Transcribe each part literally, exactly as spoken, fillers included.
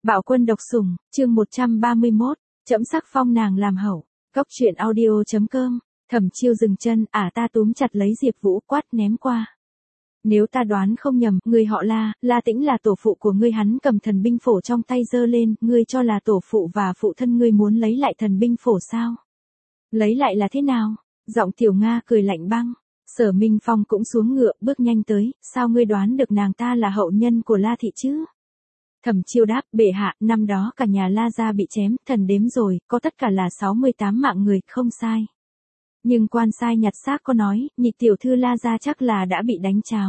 Bạo quân độc sủng, chương một trăm ba mươi mốt, trẫm sắc phong nàng làm hậu. Cốc truyện audio chấm com. Thẩm Chiêu dừng chân, ả ta túm chặt lấy Diệp Vũ quát ném qua. Nếu ta đoán không nhầm, người họ La, La Tĩnh là tổ phụ của ngươi. Hắn cầm thần binh phổ trong tay giơ lên, ngươi cho là tổ phụ và phụ thân ngươi muốn lấy lại thần binh phổ sao? Lấy lại là thế nào? Giọng Tiểu Nga cười lạnh băng. Sở Minh Phong cũng xuống ngựa, bước nhanh tới, sao ngươi đoán được nàng ta là hậu nhân của La thị chứ? Thẩm Chiêu đáp, bệ hạ, năm đó cả nhà La gia bị chém, thần đếm rồi, có tất cả là sáu mươi tám mạng người, không sai. Nhưng quan sai nhặt xác có nói, nhị tiểu thư La gia chắc là đã bị đánh cháo.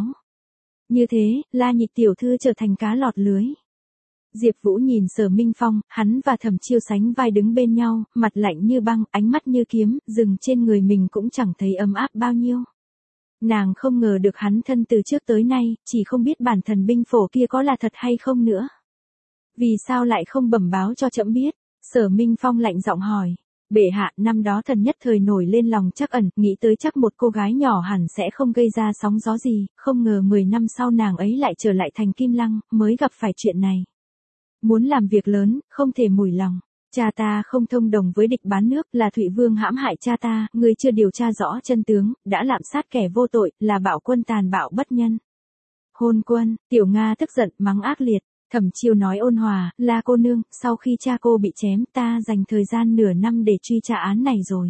Như thế, La nhị tiểu thư trở thành cá lọt lưới. Diệp Vũ nhìn Sở Minh Phong, hắn và Thẩm Chiêu sánh vai đứng bên nhau, mặt lạnh như băng, ánh mắt như kiếm, dừng trên người mình cũng chẳng thấy ấm áp bao nhiêu. Nàng không ngờ được hắn thân từ trước tới nay, chỉ không biết bản thần binh phổ kia có là thật hay không nữa. Vì sao lại không bẩm báo cho trẫm biết? Sở Minh Phong lạnh giọng hỏi. Bệ hạ, năm đó thần nhất thời nổi lên lòng trắc ẩn, nghĩ tới chắc một cô gái nhỏ hẳn sẽ không gây ra sóng gió gì, không ngờ mười năm sau nàng ấy lại trở lại thành Kim Lăng, mới gặp phải chuyện này. Muốn làm việc lớn, không thể mủi lòng. Cha ta không thông đồng với địch bán nước, là Thụy Vương hãm hại cha ta, người chưa điều tra rõ chân tướng, đã lạm sát kẻ vô tội, là Bạo quân tàn bạo bất nhân. Hôn quân, Tiểu Nga tức giận, mắng ác liệt. Thẩm Chiêu nói ôn hòa, La cô nương, sau khi cha cô bị chém ta dành thời gian nửa năm để truy tra án này rồi.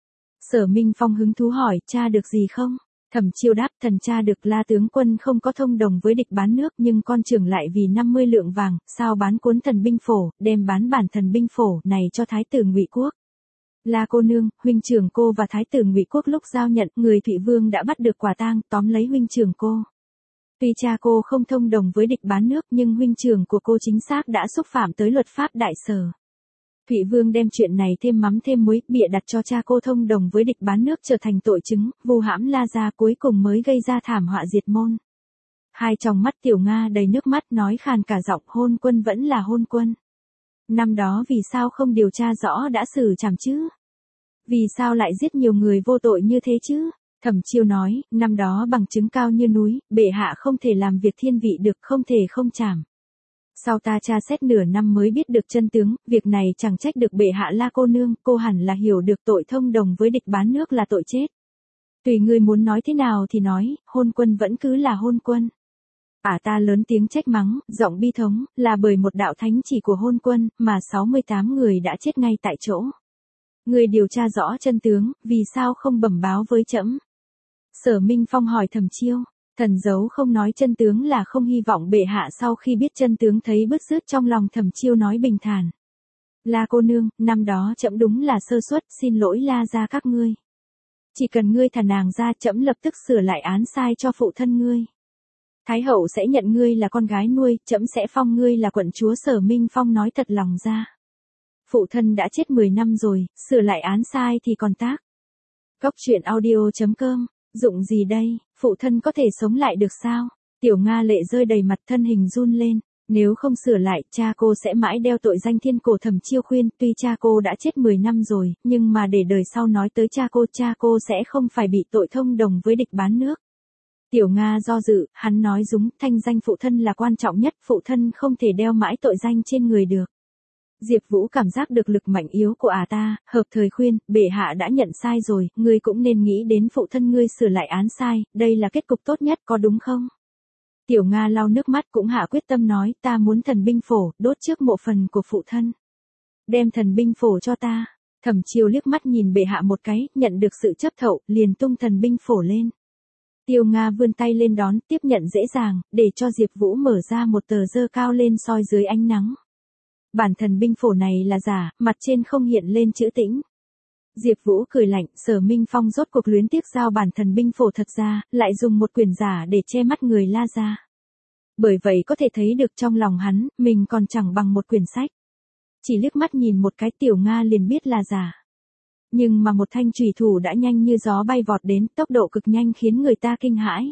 Sở Minh Phong hứng thú hỏi, cha được gì không? Thẩm Chiêu đáp, thần cha được La tướng quân không có thông đồng với địch bán nước, nhưng con trưởng lại vì năm mươi lượng vàng, sao bán cuốn thần binh phổ, đem bán bản thần binh phổ này cho thái tử Ngụy Quốc. La cô nương, huynh trưởng cô và thái tử Ngụy Quốc lúc giao nhận, người Thụy Vương đã bắt được quả tang, tóm lấy huynh trưởng cô. Tuy cha cô không thông đồng với địch bán nước, nhưng huynh trưởng của cô chính xác đã xúc phạm tới luật pháp đại sở. Thụy Vương đem chuyện này thêm mắm thêm muối, bịa đặt cho cha cô thông đồng với địch bán nước trở thành tội chứng, vu hãm La gia, cuối cùng mới gây ra thảm họa diệt môn. Hai tròng mắt Tiểu Nga đầy nước mắt, nói khàn cả giọng, hôn quân vẫn là hôn quân. Năm đó vì sao không điều tra rõ đã xử trảm chứ? Vì sao lại giết nhiều người vô tội như thế chứ? Thẩm Chiêu nói, năm đó bằng chứng cao như núi, bệ hạ không thể làm việc thiên vị được, không thể không trảm. Sau ta tra xét nửa năm mới biết được chân tướng, việc này chẳng trách được bệ hạ. La cô nương, cô hẳn là hiểu được tội thông đồng với địch bán nước là tội chết. Tùy ngươi muốn nói thế nào thì nói, hôn quân vẫn cứ là hôn quân. Ả ta lớn tiếng trách mắng, giọng bi thống, là bởi một đạo thánh chỉ của hôn quân, mà sáu mươi tám người đã chết ngay tại chỗ. Ngươi điều tra rõ chân tướng, vì sao không bẩm báo với trẫm? Sở Minh Phong hỏi Thẩm Chiêu, thần giấu không nói chân tướng là không hy vọng bệ hạ sau khi biết chân tướng thấy bứt rứt trong lòng. Thẩm Chiêu nói bình thản. La cô nương, năm đó trẫm đúng là sơ suất, xin lỗi La gia các ngươi. Chỉ cần ngươi thả nàng ra, trẫm lập tức sửa lại án sai cho phụ thân ngươi. Thái hậu sẽ nhận ngươi là con gái nuôi, trẫm sẽ phong ngươi là quận chúa. Sở Minh Phong nói thật lòng ra. Phụ thân đã chết mười năm rồi, sửa lại án sai thì còn tác. Cốc truyện audio chấm com. Dụng gì đây, phụ thân có thể sống lại được sao? Tiểu Nga lệ rơi đầy mặt, thân hình run lên. Nếu không sửa lại, cha cô sẽ mãi đeo tội danh thiên cổ. Thẩm Chiêu khuyên, tuy cha cô đã chết mười năm rồi, nhưng mà để đời sau nói tới cha cô, cha cô sẽ không phải bị tội thông đồng với địch bán nước. Tiểu Nga do dự, hắn nói đúng, thanh danh phụ thân là quan trọng nhất, phụ thân không thể đeo mãi tội danh trên người được. Diệp Vũ cảm giác được lực mạnh yếu của ả ta, hợp thời khuyên, bệ hạ đã nhận sai rồi, ngươi cũng nên nghĩ đến phụ thân ngươi sửa lại án sai, đây là kết cục tốt nhất, có đúng không? Tiểu Nga lau nước mắt cũng hạ quyết tâm nói, ta muốn thần binh phổ, đốt trước mộ phần của phụ thân. Đem thần binh phổ cho ta. Thẩm Chiêu liếc mắt nhìn bệ hạ một cái, nhận được sự chấp thuận, liền tung thần binh phổ lên. Tiểu Nga vươn tay lên đón, tiếp nhận dễ dàng, để cho Diệp Vũ mở ra một tờ dơ cao lên soi dưới ánh nắng. Bản thần binh phổ này là giả, mặt trên không hiện lên chữ Tĩnh. Diệp Vũ cười lạnh, Sở Minh Phong rốt cuộc luyến tiếc giao bản thần binh phổ thật ra, lại dùng một quyển giả để che mắt người La gia. Bởi vậy có thể thấy được trong lòng hắn, mình còn chẳng bằng một quyển sách. Chỉ liếc mắt nhìn một cái Tiểu Nga liền biết là giả. Nhưng mà một thanh chùy thủ đã nhanh như gió bay vọt đến, tốc độ cực nhanh khiến người ta kinh hãi.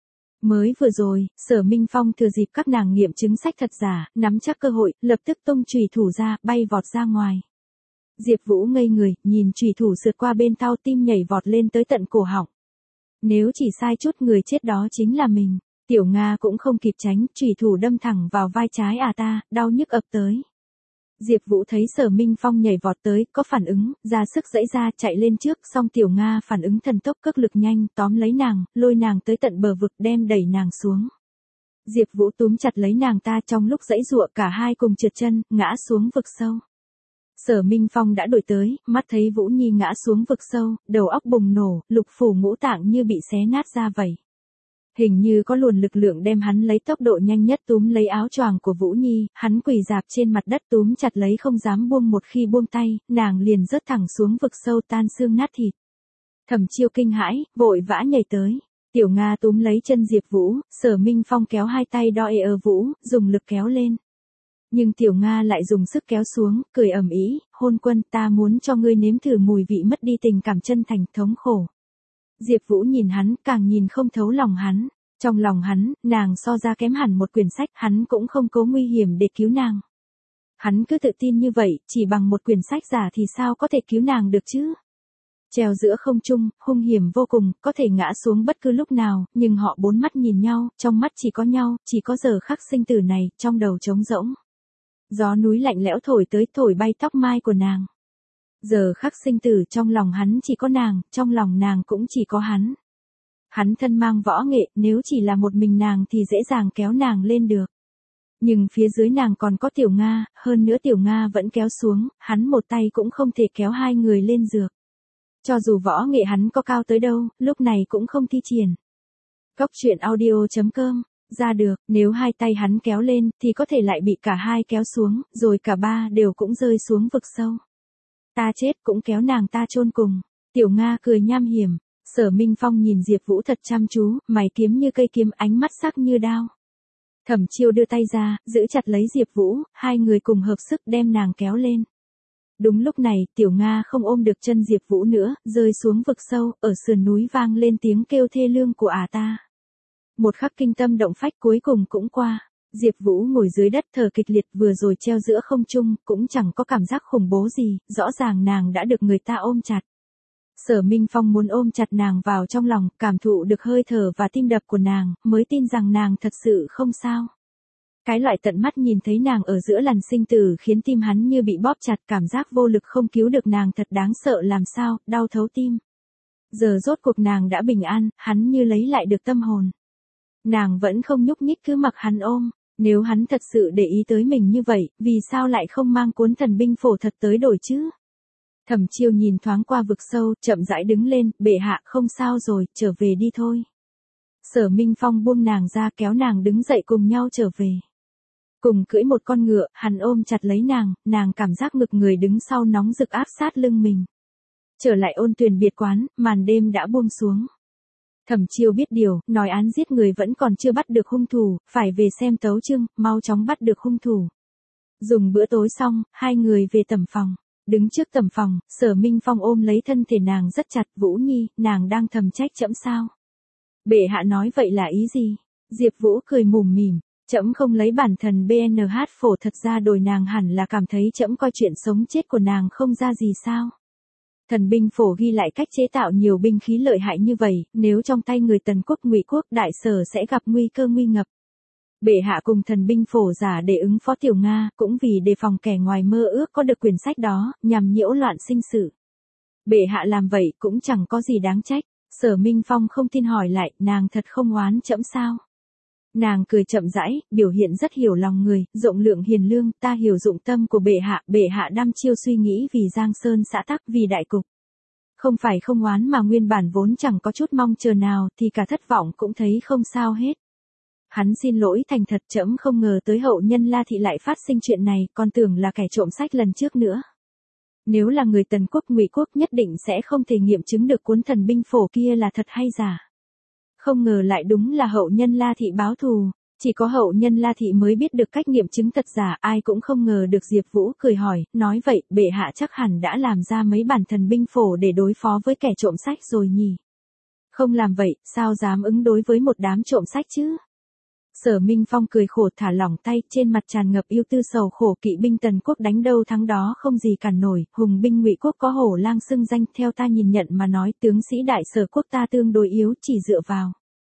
Mới vừa rồi, Sở Minh Phong thừa dịp các nàng nghiệm chứng sách thật giả, nắm chắc cơ hội, lập tức tung chùy thủ ra, bay vọt ra ngoài. Diệp Vũ ngây người, nhìn chùy thủ sượt qua bên tai, tim nhảy vọt lên tới tận cổ họng. Nếu chỉ sai chút, người chết đó chính là mình. Tiểu Nga cũng không kịp tránh, chủy thủ đâm thẳng vào vai trái ả ta, đau nhức ập tới. Diệp Vũ thấy Sở Minh Phong nhảy vọt tới, có phản ứng, ra sức giãy ra chạy lên trước, song Tiểu Nga phản ứng thần tốc cước lực nhanh, tóm lấy nàng, lôi nàng tới tận bờ vực đem đẩy nàng xuống. Diệp Vũ túm chặt lấy nàng ta trong lúc giãy giụa cả hai cùng trượt chân, ngã xuống vực sâu. Sở Minh Phong đã đuổi tới, mắt thấy Vũ Nhi ngã xuống vực sâu, đầu óc bùng nổ, lục phủ ngũ tạng như bị xé nát ra vậy. Hình như có luồn lực lượng đem hắn lấy tốc độ nhanh nhất túm lấy áo choàng của Vũ Nhi, hắn quỳ dạp trên mặt đất túm chặt lấy không dám buông, một khi buông tay, nàng liền rớt thẳng xuống vực sâu tan xương nát thịt. Thẩm Chiêu kinh hãi, vội vã nhảy tới. Tiểu Nga túm lấy chân Diệp Vũ, Sở Minh Phong kéo hai tay đo ê ơ Vũ, dùng lực kéo lên. Nhưng Tiểu Nga lại dùng sức kéo xuống, cười ầm ĩ, hôn quân, ta muốn cho ngươi nếm thử mùi vị mất đi tình cảm chân thành thống khổ. Diệp Vũ nhìn hắn, càng nhìn không thấu lòng hắn. Trong lòng hắn, nàng so ra kém hẳn một quyển sách, hắn cũng không cố nguy hiểm để cứu nàng. Hắn cứ tự tin như vậy, chỉ bằng một quyển sách giả thì sao có thể cứu nàng được chứ? Treo giữa không trung, hung hiểm vô cùng, có thể ngã xuống bất cứ lúc nào, nhưng họ bốn mắt nhìn nhau, trong mắt chỉ có nhau, chỉ có giờ khắc sinh tử này, trong đầu trống rỗng. Gió núi lạnh lẽo thổi tới, thổi bay tóc mai của nàng. Giờ khắc sinh tử trong lòng hắn chỉ có nàng, trong lòng nàng cũng chỉ có hắn. Hắn thân mang võ nghệ, nếu chỉ là một mình nàng thì dễ dàng kéo nàng lên được. Nhưng phía dưới nàng còn có Tiểu Nga, hơn nữa Tiểu Nga vẫn kéo xuống, hắn một tay cũng không thể kéo hai người lên dược. Cho dù võ nghệ hắn có cao tới đâu, lúc này cũng không thi triển. Cốc truyện audio chấm com, ra được, nếu hai tay hắn kéo lên, thì có thể lại bị cả hai kéo xuống, rồi cả ba đều cũng rơi xuống vực sâu. Ta chết cũng kéo nàng ta chôn cùng. Tiểu Nga cười nham hiểm. Sở Minh Phong nhìn Diệp Vũ thật chăm chú, mày kiếm như cây kiếm, ánh mắt sắc như đao. Thẩm Chiêu đưa tay ra, giữ chặt lấy Diệp Vũ, hai người cùng hợp sức đem nàng kéo lên. Đúng lúc này, Tiểu Nga không ôm được chân Diệp Vũ nữa, rơi xuống vực sâu, ở sườn núi vang lên tiếng kêu thê lương của ả ta. Một khắc kinh tâm động phách cuối cùng cũng qua. Diệp Vũ ngồi dưới đất thở kịch liệt, vừa rồi treo giữa không trung, cũng chẳng có cảm giác khủng bố gì, rõ ràng nàng đã được người ta ôm chặt. Sở Minh Phong muốn ôm chặt nàng vào trong lòng, cảm thụ được hơi thở và tim đập của nàng, mới tin rằng nàng thật sự không sao. Cái loại tận mắt nhìn thấy nàng ở giữa làn sinh tử khiến tim hắn như bị bóp chặt, cảm giác vô lực không cứu được nàng thật đáng sợ làm sao, đau thấu tim. Giờ rốt cuộc nàng đã bình an, hắn như lấy lại được tâm hồn. Nàng vẫn không nhúc nhích cứ mặc hắn ôm, nếu hắn thật sự để ý tới mình như vậy, vì sao lại không mang cuốn thần binh phổ thật tới đổi chứ? Thẩm Chiêu nhìn thoáng qua vực sâu, chậm rãi đứng lên, bệ hạ không sao rồi, trở về đi thôi. Sở Minh Phong buông nàng ra kéo nàng đứng dậy cùng nhau trở về. Cùng cưỡi một con ngựa, hắn ôm chặt lấy nàng, nàng cảm giác ngực người đứng sau nóng rực áp sát lưng mình. Trở lại Ôn Tuyền biệt quán, màn đêm đã buông xuống. Thẩm Chiêu biết điều, nói án giết người vẫn còn chưa bắt được hung thủ, phải về xem tấu chương, mau chóng bắt được hung thủ. Dùng bữa tối xong, hai người về tẩm phòng. Đứng trước tẩm phòng, Sở Minh Phong ôm lấy thân thể nàng rất chặt. Vũ Nhi, nàng đang thầm trách trẫm sao? Bệ hạ nói vậy là ý gì? Diệp Vũ cười mủm mỉm, trẫm không lấy bản thần bê en hát phổ thật ra đổi nàng hẳn là cảm thấy trẫm coi chuyện sống chết của nàng không ra gì sao? Thần binh phổ ghi lại cách chế tạo nhiều binh khí lợi hại như vậy, nếu trong tay người Tần quốc Ngụy quốc đại sở sẽ gặp nguy cơ nguy ngập. Bệ hạ cùng thần binh phổ giả để ứng phó Tiểu Nga, cũng vì đề phòng kẻ ngoài mơ ước có được quyển sách đó, nhằm nhiễu loạn sinh sự. Bệ hạ làm vậy cũng chẳng có gì đáng trách. Sở Minh Phong không tin hỏi lại, nàng thật không oán trẫm sao? Nàng cười chậm rãi, biểu hiện rất hiểu lòng người, rộng lượng hiền lương, ta hiểu dụng tâm của bệ hạ, bệ hạ đăm chiêu suy nghĩ vì Giang Sơn xã tắc, vì đại cục. Không phải không oán mà nguyên bản vốn chẳng có chút mong chờ nào, thì cả thất vọng cũng thấy không sao hết. Hắn xin lỗi thành thật, trẫm không ngờ tới hậu nhân La Thị lại phát sinh chuyện này, còn tưởng là kẻ trộm sách lần trước nữa. Nếu là người Tần quốc Ngụy quốc nhất định sẽ không thể nghiệm chứng được cuốn thần binh phổ kia là thật hay giả. Không ngờ lại đúng là hậu nhân La Thị báo thù, chỉ có hậu nhân La Thị mới biết được cách nghiệm chứng thật giả, ai cũng không ngờ được. Diệp Vũ cười hỏi, nói vậy, bệ hạ chắc hẳn đã làm ra mấy bản thần binh phổ để đối phó với kẻ trộm sách rồi nhỉ? Không làm vậy, sao dám ứng đối với một đám trộm sách chứ? Sở Minh Phong cười khổ thả lỏng tay, trên mặt tràn ngập yêu tư sầu khổ. Kỵ binh Tần quốc đánh đâu thắng đó không gì cản nổi, hùng binh Ngụy quốc có Hổ Lang xưng danh, theo ta nhìn nhận mà nói, tướng sĩ đại sở quốc ta tương đối yếu, chỉ dựa vào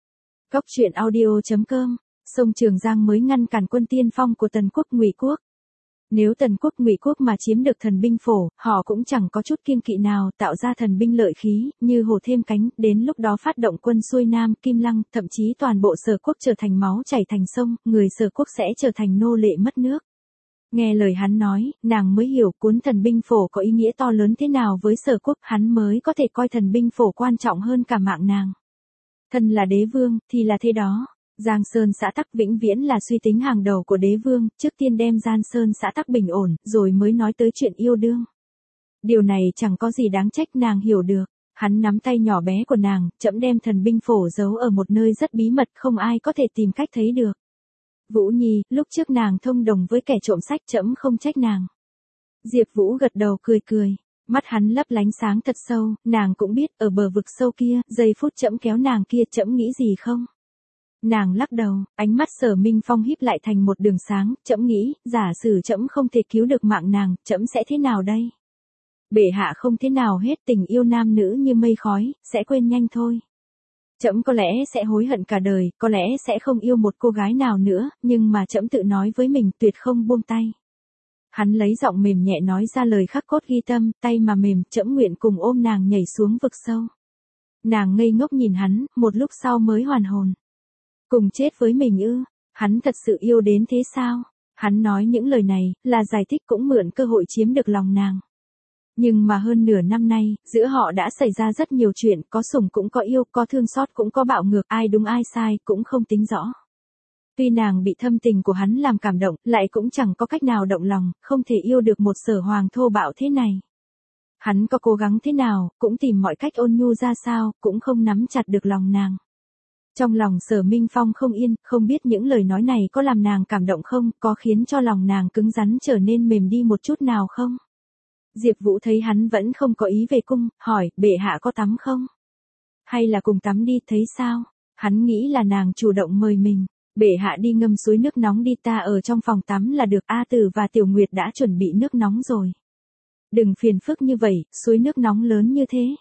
Cóc truyện audio chấm com. Sông Trường Giang mới ngăn cản quân tiên phong của Tần quốc Ngụy quốc. Nếu Tần quốc Ngụy quốc mà chiếm được thần binh phổ, họ cũng chẳng có chút kiêng kỵ nào tạo ra thần binh lợi khí, như hổ thêm cánh, đến lúc đó phát động quân xuôi Nam, Kim Lăng, thậm chí toàn bộ Sở quốc trở thành máu chảy thành sông, người Sở quốc sẽ trở thành nô lệ mất nước. Nghe lời hắn nói, nàng mới hiểu cuốn thần binh phổ có ý nghĩa to lớn thế nào với Sở quốc, hắn mới có thể coi thần binh phổ quan trọng hơn cả mạng nàng. Thân là đế vương, thì là thế đó. Giang Sơn xã tắc vĩnh viễn là suy tính hàng đầu của đế vương, trước tiên đem Giang Sơn xã tắc bình ổn, rồi mới nói tới chuyện yêu đương. Điều này chẳng có gì đáng trách, nàng hiểu được. Hắn nắm tay nhỏ bé của nàng, trẫm đem thần binh phổ giấu ở một nơi rất bí mật, không ai có thể tìm cách thấy được. Vũ Nhi, lúc trước nàng thông đồng với kẻ trộm sách, trẫm không trách nàng. Diệp Vũ gật đầu cười cười. Mắt hắn lấp lánh sáng thật sâu, nàng cũng biết, ở bờ vực sâu kia, giây phút trẫm kéo nàng kia, trẫm nghĩ gì không? Nàng lắc đầu, ánh mắt Sở Minh Phong híp lại thành một đường sáng, trẫm nghĩ, giả sử trẫm không thể cứu được mạng nàng, trẫm sẽ thế nào đây? Bệ hạ không thế nào hết, tình yêu nam nữ như mây khói, sẽ quên nhanh thôi. Trẫm có lẽ sẽ hối hận cả đời, có lẽ sẽ không yêu một cô gái nào nữa, nhưng mà trẫm tự nói với mình tuyệt không buông tay. Hắn lấy giọng mềm nhẹ nói ra lời khắc cốt ghi tâm, tay mà mềm, trẫm nguyện cùng ôm nàng nhảy xuống vực sâu. Nàng ngây ngốc nhìn hắn, một lúc sau mới hoàn hồn. Cùng chết với mình ư? Hắn thật sự yêu đến thế sao? Hắn nói những lời này, là giải thích cũng mượn cơ hội chiếm được lòng nàng. Nhưng mà hơn nửa năm nay, giữa họ đã xảy ra rất nhiều chuyện, có sủng cũng có yêu, có thương xót cũng có bạo ngược, ai đúng ai sai, cũng không tính rõ. Tuy nàng bị thâm tình của hắn làm cảm động, lại cũng chẳng có cách nào động lòng, không thể yêu được một Sở hoàng thô bạo thế này. Hắn có cố gắng thế nào, cũng tìm mọi cách ôn nhu ra sao, cũng không nắm chặt được lòng nàng. Trong lòng Sở Minh Phong không yên, không biết những lời nói này có làm nàng cảm động không, có khiến cho lòng nàng cứng rắn trở nên mềm đi một chút nào không? Diệp Vũ thấy hắn vẫn không có ý về cung, hỏi, bệ hạ có tắm không? Hay là cùng tắm đi, thấy sao? Hắn nghĩ là nàng chủ động mời mình. Bệ hạ đi ngâm suối nước nóng đi, ta ở trong phòng tắm là được, A Tử và Tiểu Nguyệt đã chuẩn bị nước nóng rồi. Đừng phiền phức như vậy, suối nước nóng lớn như thế.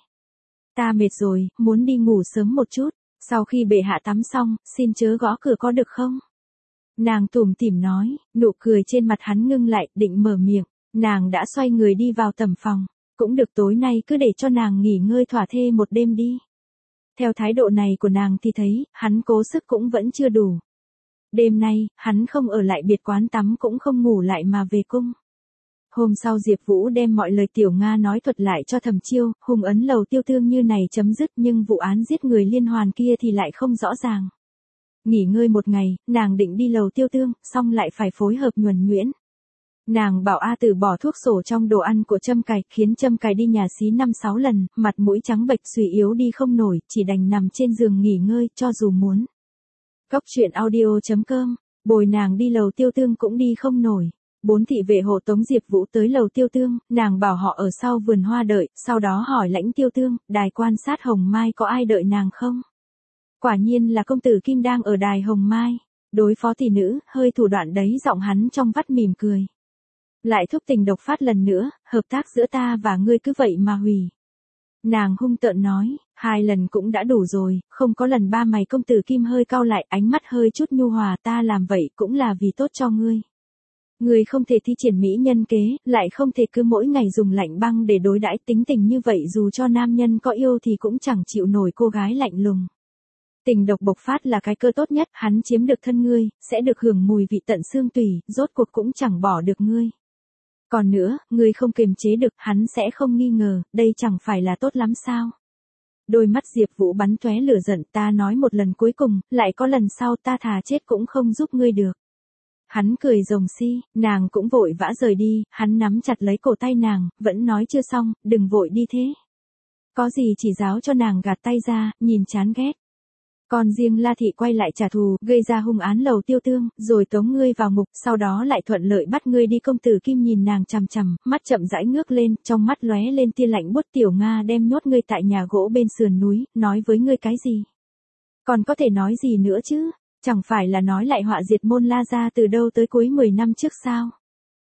Ta mệt rồi, muốn đi ngủ sớm một chút. Sau khi bệ hạ tắm xong, xin chớ gõ cửa có được không? Nàng tủm tỉm nói, nụ cười trên mặt hắn ngưng lại, định mở miệng. Nàng đã xoay người đi vào tầm phòng. Cũng được, tối nay cứ để cho nàng nghỉ ngơi thỏa thê một đêm đi. Theo thái độ này của nàng thì thấy, hắn cố sức cũng vẫn chưa đủ. Đêm nay, hắn không ở lại biệt quán tắm cũng không ngủ lại mà về cung. Hôm sau Diệp Vũ đem mọi lời Tiểu Nga nói thuật lại cho Thẩm Chiêu, hùng ấn Lầu Tiêu Tương như này chấm dứt, nhưng vụ án giết người liên hoàn kia thì lại không rõ ràng. Nghỉ ngơi một ngày, nàng định đi Lầu Tiêu Tương, xong lại phải phối hợp nhuần nhuyễn. Nàng bảo A Tử bỏ thuốc sổ trong đồ ăn của Trâm Cài, khiến Trâm Cài đi nhà xí năm sáu lần, mặt mũi trắng bệch suy yếu đi không nổi, chỉ đành nằm trên giường nghỉ ngơi, cho dù muốn. Cóc truyện audio chấm com, bồi nàng đi Lầu Tiêu Tương cũng đi không nổi. Bốn thị vệ hộ tống Diệp Vũ tới Lầu Tiêu Tương, nàng bảo họ ở sau vườn hoa đợi, sau đó hỏi Lãnh Tiêu Tương, đài quan sát Hồng Mai có ai đợi nàng không? Quả nhiên là công tử Kim đang ở đài Hồng Mai. Đối phó thị nữ, hơi thủ đoạn đấy, giọng hắn trong vắt mỉm cười. Lại thúc tình độc phát lần nữa, hợp tác giữa ta và ngươi cứ vậy mà hủy. Nàng hung tợn nói, hai lần cũng đã đủ rồi, không có lần ba. Mày công tử Kim hơi cau lại, ánh mắt hơi chút nhu hòa, ta làm vậy cũng là vì tốt cho ngươi. Ngươi không thể thi triển mỹ nhân kế, lại không thể cứ mỗi ngày dùng lạnh băng để đối đãi, tính tình như vậy dù cho nam nhân có yêu thì cũng chẳng chịu nổi cô gái lạnh lùng. Tình độc bộc phát là cái cơ tốt nhất, hắn chiếm được thân ngươi, sẽ được hưởng mùi vị tận xương tủy, rốt cuộc cũng chẳng bỏ được ngươi. Còn nữa, ngươi không kiềm chế được, hắn sẽ không nghi ngờ, đây chẳng phải là tốt lắm sao? Đôi mắt Diệp Vũ bắn tóe lửa giận, ta nói một lần cuối cùng, lại có lần sau, ta thà chết cũng không giúp ngươi được. Hắn cười rồng si, nàng cũng vội vã rời đi, hắn nắm chặt lấy cổ tay nàng, vẫn nói chưa xong, đừng vội đi thế. Có gì chỉ giáo cho nàng gạt tay ra, nhìn chán ghét. Còn riêng La Thị quay lại trả thù, gây ra hung án Lầu Tiêu Tương, rồi tống ngươi vào ngục, sau đó lại thuận lợi bắt ngươi đi. Công tử Kim nhìn nàng chằm chằm, mắt chậm rãi ngước lên, trong mắt lóe lên tia lạnh buốt. Tiểu Nga đem nhốt ngươi tại nhà gỗ bên sườn núi, nói với ngươi cái gì? Còn có thể nói gì nữa chứ? Chẳng phải là nói lại họa diệt môn La gia từ đâu tới cuối mười năm trước sao?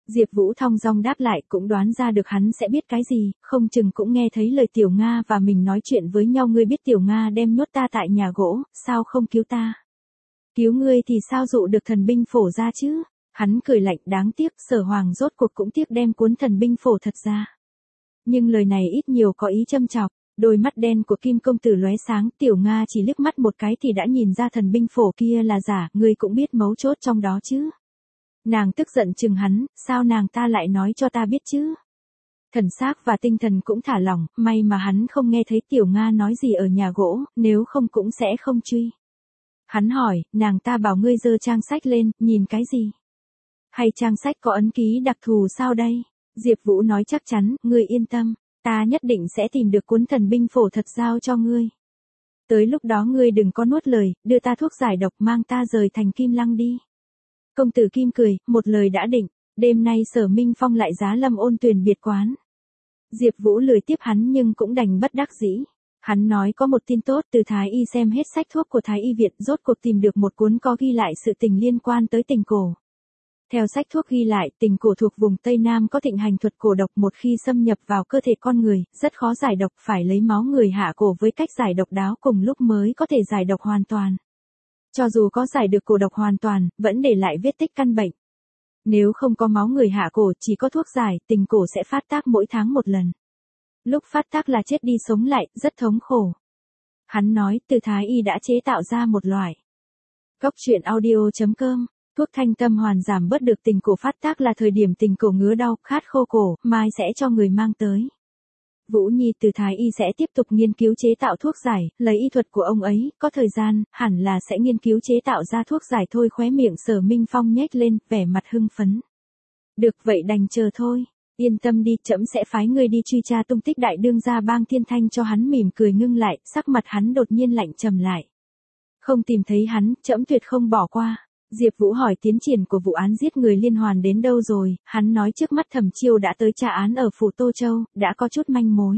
Diệp Vũ thong dong đáp lại, cũng đoán ra được hắn sẽ biết cái gì, không chừng cũng nghe thấy lời Tiểu Nga và mình nói chuyện với nhau. Ngươi biết Tiểu Nga đem nhốt ta tại nhà gỗ, sao không cứu ta? Cứu ngươi thì sao dụ được thần binh phổ ra chứ? Hắn cười lạnh, đáng tiếc, Sở Hoàng rốt cuộc cũng tiếc đem cuốn thần binh phổ thật ra. Nhưng lời này ít nhiều có ý châm chọc, đôi mắt đen của Kim công tử lóe sáng, Tiểu Nga chỉ liếc mắt một cái thì đã nhìn ra thần binh phổ kia là giả, ngươi cũng biết mấu chốt trong đó chứ. Nàng tức giận chừng hắn, sao nàng ta lại nói cho ta biết chứ? Thần xác và tinh thần cũng thả lỏng, may mà hắn không nghe thấy Tiểu Nga nói gì ở nhà gỗ, nếu không cũng sẽ không truy. Hắn hỏi, nàng ta bảo ngươi giơ trang sách lên, nhìn cái gì? Hay trang sách có ấn ký đặc thù sao đây? Diệp Vũ nói chắc chắn, ngươi yên tâm, ta nhất định sẽ tìm được cuốn thần binh phổ thật giao cho ngươi. Tới lúc đó ngươi đừng có nuốt lời, đưa ta thuốc giải độc, mang ta rời thành Kim Lăng đi. Công tử Kim cười, một lời đã định, đêm nay Sở Minh Phong lại giá Lâm Ôn Tuyền biệt quán. Diệp Vũ lười tiếp hắn nhưng cũng đành bất đắc dĩ. Hắn nói có một tin tốt, từ Thái Y xem hết sách thuốc của Thái Y Viện, rốt cuộc tìm được một cuốn có ghi lại sự tình liên quan tới tình cổ. Theo sách thuốc ghi lại, tình cổ thuộc vùng Tây Nam có thịnh hành thuật cổ độc, một khi xâm nhập vào cơ thể con người, rất khó giải độc, phải lấy máu người hạ cổ với cách giải độc đáo cùng lúc mới có thể giải độc hoàn toàn. Cho dù có giải được cổ độc hoàn toàn, vẫn để lại vết tích căn bệnh. Nếu không có máu người hạ cổ, chỉ có thuốc giải, tình cổ sẽ phát tác mỗi tháng một lần. Lúc phát tác là chết đi sống lại, rất thống khổ. Hắn nói, từ Thái Y đã chế tạo ra một loại. Cốc truyện audio chấm com, thuốc thanh tâm hoàn giảm bớt được tình cổ phát tác là thời điểm tình cổ ngứa đau, khát khô cổ, mai sẽ cho người mang tới. Vũ Nhi từ Thái Y sẽ tiếp tục nghiên cứu chế tạo thuốc giải, lấy y thuật của ông ấy, có thời gian, hẳn là sẽ nghiên cứu chế tạo ra thuốc giải thôi. Khóe miệng Sở Minh Phong nhếch lên, vẻ mặt hưng phấn. Được vậy đành chờ thôi, yên tâm đi, trẫm sẽ phái người đi truy tra tung tích đại đương gia Bang Thiên Thanh cho hắn. Mỉm cười ngưng lại, sắc mặt hắn đột nhiên lạnh trầm lại. Không tìm thấy hắn, trẫm tuyệt không bỏ qua. Diệp Vũ hỏi tiến triển của vụ án giết người liên hoàn đến đâu rồi, hắn nói trước mắt Thẩm Chiêu đã tới tra án ở phủ Tô Châu, đã có chút manh mối.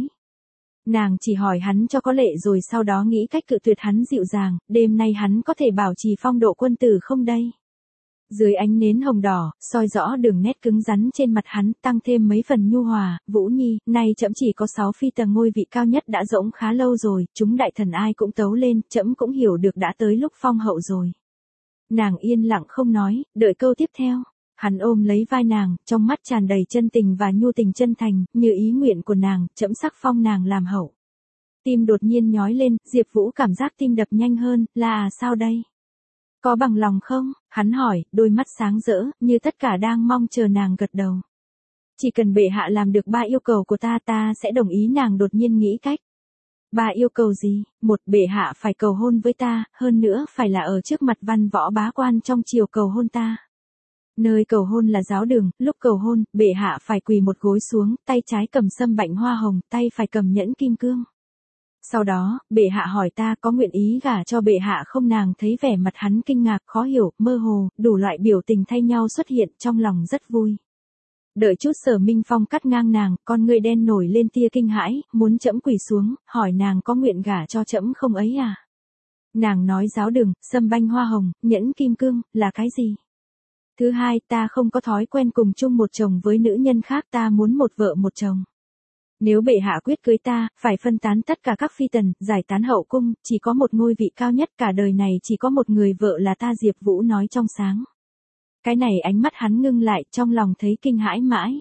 Nàng chỉ hỏi hắn cho có lệ rồi sau đó nghĩ cách cự tuyệt hắn dịu dàng, đêm nay hắn có thể bảo trì phong độ quân tử không đây? Dưới ánh nến hồng đỏ, soi rõ đường nét cứng rắn trên mặt hắn, tăng thêm mấy phần nhu hòa. Vũ Nhi, nay trẫm chỉ có sáu phi tầng ngôi vị cao nhất đã rỗng khá lâu rồi, chúng đại thần ai cũng tấu lên, trẫm cũng hiểu được đã tới lúc phong hậu rồi. Nàng yên lặng không nói, đợi câu tiếp theo. Hắn ôm lấy vai nàng, trong mắt tràn đầy chân tình và nhu tình chân thành, như ý nguyện của nàng, trẫm sắc phong nàng làm hậu. Tim đột nhiên nhói lên, Diệp Vũ cảm giác tim đập nhanh hơn, là à sao đây? Có bằng lòng không? Hắn hỏi, đôi mắt sáng rỡ, như tất cả đang mong chờ nàng gật đầu. Chỉ cần bệ hạ làm được ba yêu cầu của ta, ta sẽ đồng ý. Nàng đột nhiên nghĩ cách. Ba yêu cầu gì? Một, bệ hạ phải cầu hôn với ta, hơn nữa phải là ở trước mặt văn võ bá quan trong triều cầu hôn ta. Nơi cầu hôn là giáo đường, lúc cầu hôn, bệ hạ phải quỳ một gối xuống, tay trái cầm sâm bạnh hoa hồng, tay phải cầm nhẫn kim cương. Sau đó, bệ hạ hỏi ta có nguyện ý gả cho bệ hạ không. Nàng thấy vẻ mặt hắn kinh ngạc, khó hiểu, mơ hồ, đủ loại biểu tình thay nhau xuất hiện, trong lòng rất vui. Đợi chút Sở Minh Phong cắt ngang nàng, con ngươi đen nổi lên tia kinh hãi, muốn trẫm quỳ xuống, hỏi nàng có nguyện gả cho trẫm không ấy à? Nàng nói giáo đường, sâm banh hoa hồng, nhẫn kim cương, là cái gì? Thứ hai, ta không có thói quen cùng chung một chồng với nữ nhân khác, ta muốn một vợ một chồng. Nếu bệ hạ quyết cưới ta, phải phân tán tất cả các phi tần, giải tán hậu cung, chỉ có một ngôi vị cao nhất, cả đời này chỉ có một người vợ là ta. Diệp Vũ nói trong sáng. Cái này ánh mắt hắn ngưng lại, trong lòng thấy kinh hãi mãi.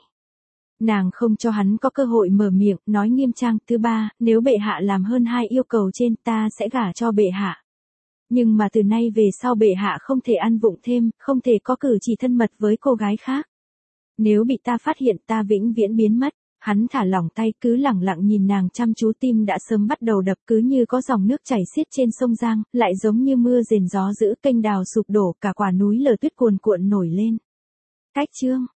Nàng không cho hắn có cơ hội mở miệng, nói nghiêm trang. Thứ ba, nếu bệ hạ làm hơn hai yêu cầu trên, ta sẽ gả cho bệ hạ. Nhưng mà từ nay về sau bệ hạ không thể ăn vụng thêm, không thể có cử chỉ thân mật với cô gái khác. Nếu bị ta phát hiện, ta vĩnh viễn biến mất. Hắn thả lỏng tay, cứ lẳng lặng nhìn nàng chăm chú. Tim đã sớm bắt đầu đập, cứ như có dòng nước chảy xiết trên sông Giang, lại giống như mưa rền gió dữ, kênh đào sụp đổ, cả quả núi lở tuyết cuồn cuộn nổi lên. Cách chương